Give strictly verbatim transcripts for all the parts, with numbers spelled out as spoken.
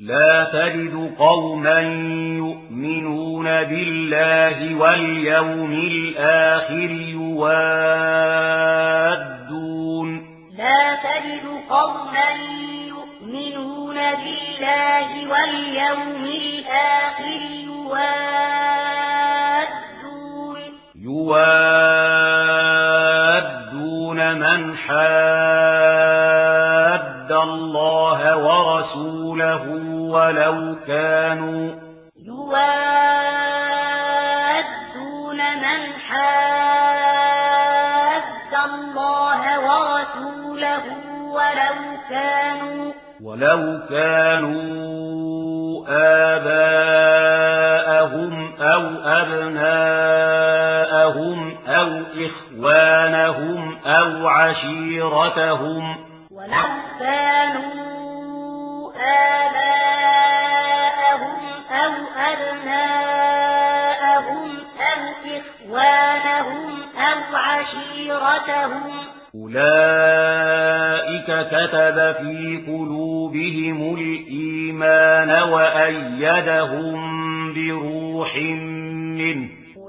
لا تجد قوما يؤمنون بالله واليوم الآخر يوادون لا تجد قوما يؤمنون بالله واليوم الآخر يوادون يوادون من حاد الله ورسوله ولو كانوا يوادون من حاد الله ورسوله ولو كانوا ولو كانوا آباءهم أو أبناءهم أو إخوانهم أو عشيرتهم ولو كانوا آباءهم أو أبناءهم أو إخوانهم أو عشيرتهم أولئك كتب في قلوبهم الإيمان وأيدهم بروح منه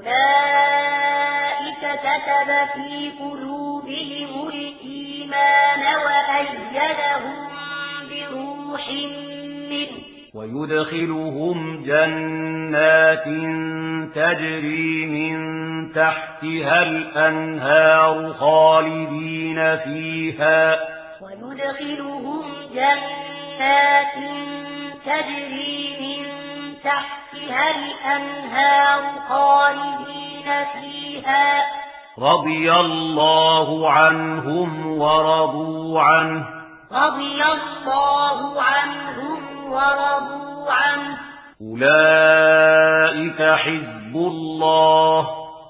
أولئك كتب في قلوبهم الإيمان وأيدهم بروح منه ويدخلهم جنات تجري من تحتها الأنهار خالدين فيها ويدخلهم جنات تجري من تحتها الأنهار خالدين فيها رضي الله عنهم ورضوا عنه رضي الله عنهم ورضوا عنه أولئك حزب الله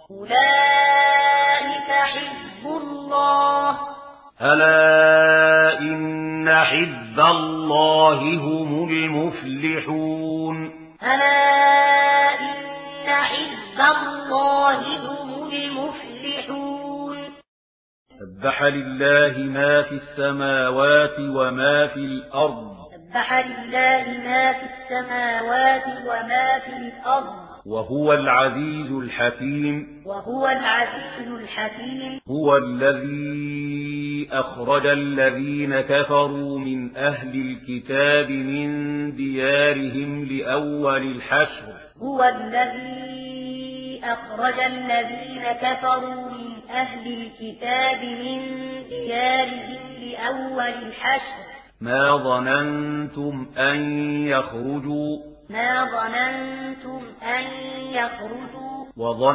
أولئك حزب الله ألا إن حزب الله هم المفلحون ألا إن حزب الله هم المفلحون سبح لله ما في السماوات وما في الأرض سبح لله ما في السماوات وما في الأرض وهو العزيز الحكيم وهو العزيز الحكيم هو الذي أخرج الذين كفروا من أهل الكتاب من ديارهم لأول الحشر هو الذي أخرج الذين كفروا من أهل الكتاب من ديارهم لأول الحشر ما ظننتم أن يخرجوا ما ظننتم أن يخرجوا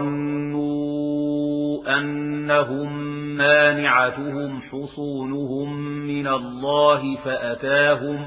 وظنوا أنهم مانعتهم حصونهم من الله فأتاهم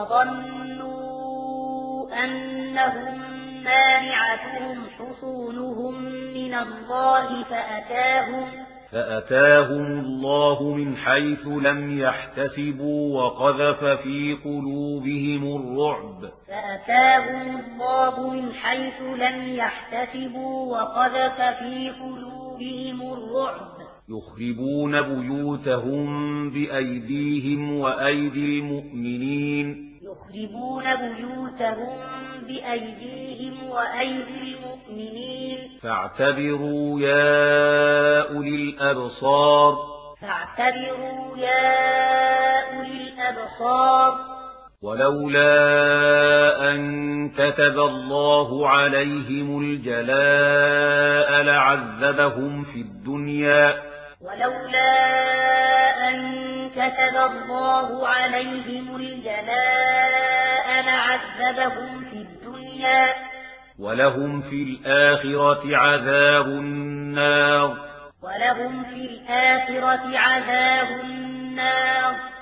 وظنوا أنهم مانعتهم حصونهم من الله فأتاهم فأتاهم الله من حيث لم يحتسبوا وقذف في قلوبهم الرعب فأتاهم الله من حيث لم يحتسبوا وقذف في قلوبهم الرعب يخربون بيوتهم بأيديهم وأيدي المؤمنين يخربون بيوتهم بأيديهم وأيدي المؤمنين فاعتبروا يا أولي الأبصار فاعتبروا يا أولي الأبصار ولولا أن كتب الله عليهم الجلاء لعذبهم في الدنيا ولولا أن كتب الله عليهم الجلاء لعذبهم في الدنيا ولهم في الآخرة عذاب النار ولهم في الآخرة عذاب النار